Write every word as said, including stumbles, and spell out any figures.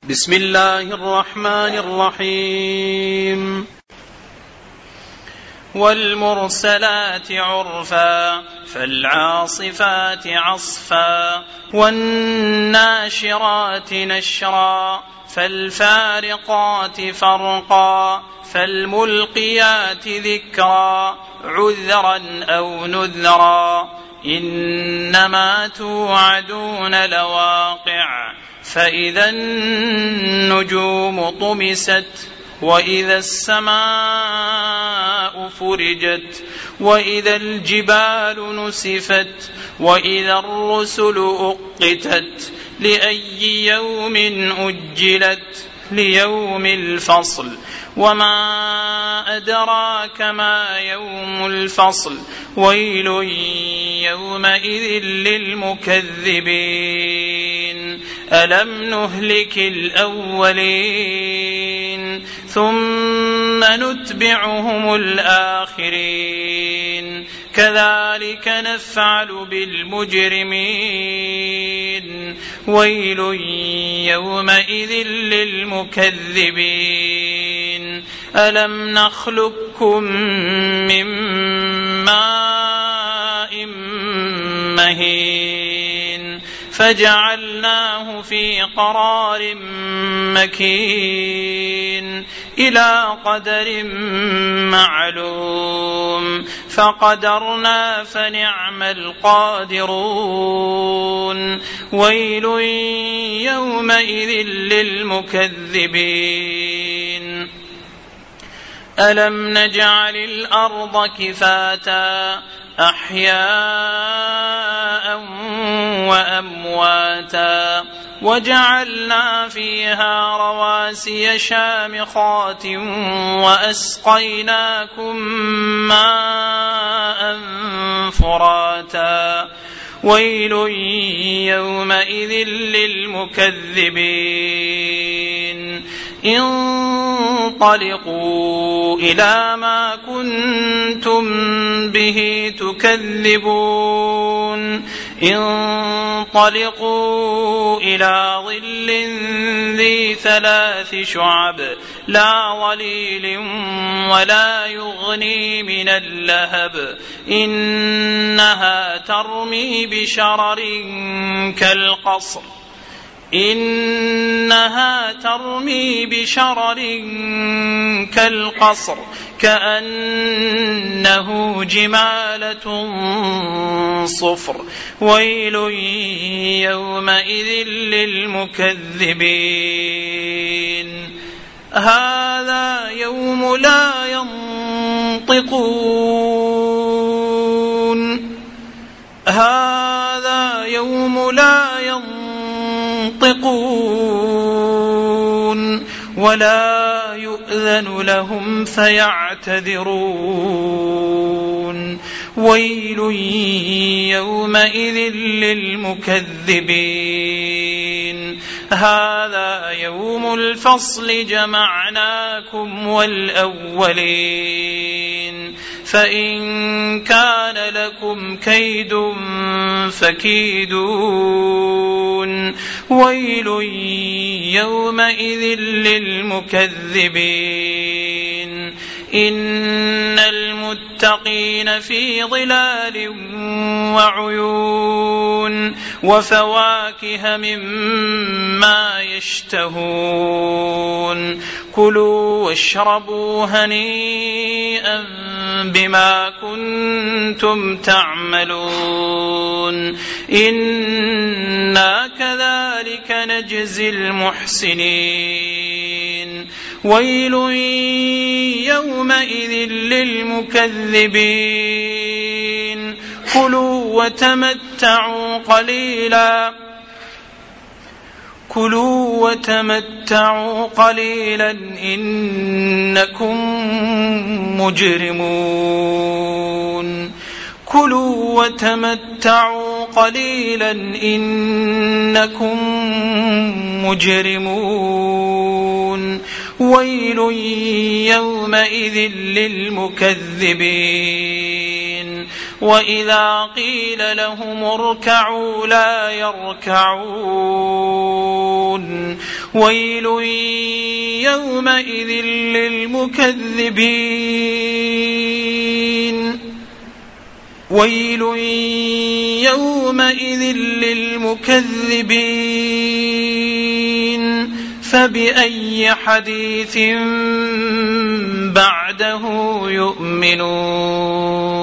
بسم الله الرحمن الرحيم. والمرسلات عرفا فالعاصفات عصفا والناشرات نشرا فالفارقات فرقا فالملقيات ذكرا عذرا أو نذرا إنما توعدون لواقع فإذا النجوم طمست وإذا السماء فرجت وإذا الجبال نسفت وإذا الرسل أقتت لأي يوم أجلت ليوم الفصل وما أدراك ما يوم الفصل ويل يومئذ للمكذبين ألم نهلك الأولين ثم نتبعهم الآخرين كذلك نفعل بالمجرمين ويل يومئذ للمكذبين ألم نخلقكم من ماء مهين فجعلناه في قرار مكين إلى قدر معلوم فقدرنا فنعم القادرون ويل يومئذ للمكذبين ألم نجعل الأرض كفاتا أحياء وأمواتا وجعلنا فيها رواسي شامخات وأسقيناكم ماء فراتا ويل يومئذ للمكذبين انطلقوا إلى ما كنتم به تكذبون انطلقوا إلى ظل ذي ثلاث شعب لا ظليل ولا يغني من اللهب إنها ترمي بشرر كالقصر إنها ترمي بشرر كالقصر كأنه جمالة صفر ويل يومئذ للمكذبين هذا يوم لا ينطقون هذا يوم لا ينطقون ولا يؤذن لهم فيعتذرون ويل يومئذ للمكذبين هذا يوم الفصل جمعناكم والأولين فإن كان لكم كيد فكيدون ويل يومئذ للمكذبين إن المتقين في ظلال وعيون وفواكه مما يشتهون كلوا واشربوا هنيئا بما كنتم تعملون إنا كذلك نجزي المحسنين ويل يومئذ للمكذبين كلوا وتمتعوا قليلا كلوا وتمتعوا قليلا إنكم مجرمون كلوا وتمتعوا قليلا إنكم مجرمون ويل يومئذ للمكذبين وإذا قيل لهم اركعوا لا يركعون ويل يومئذ للمكذبين ويل يومئذ للمكذبين فبأي حديث بعده يؤمنون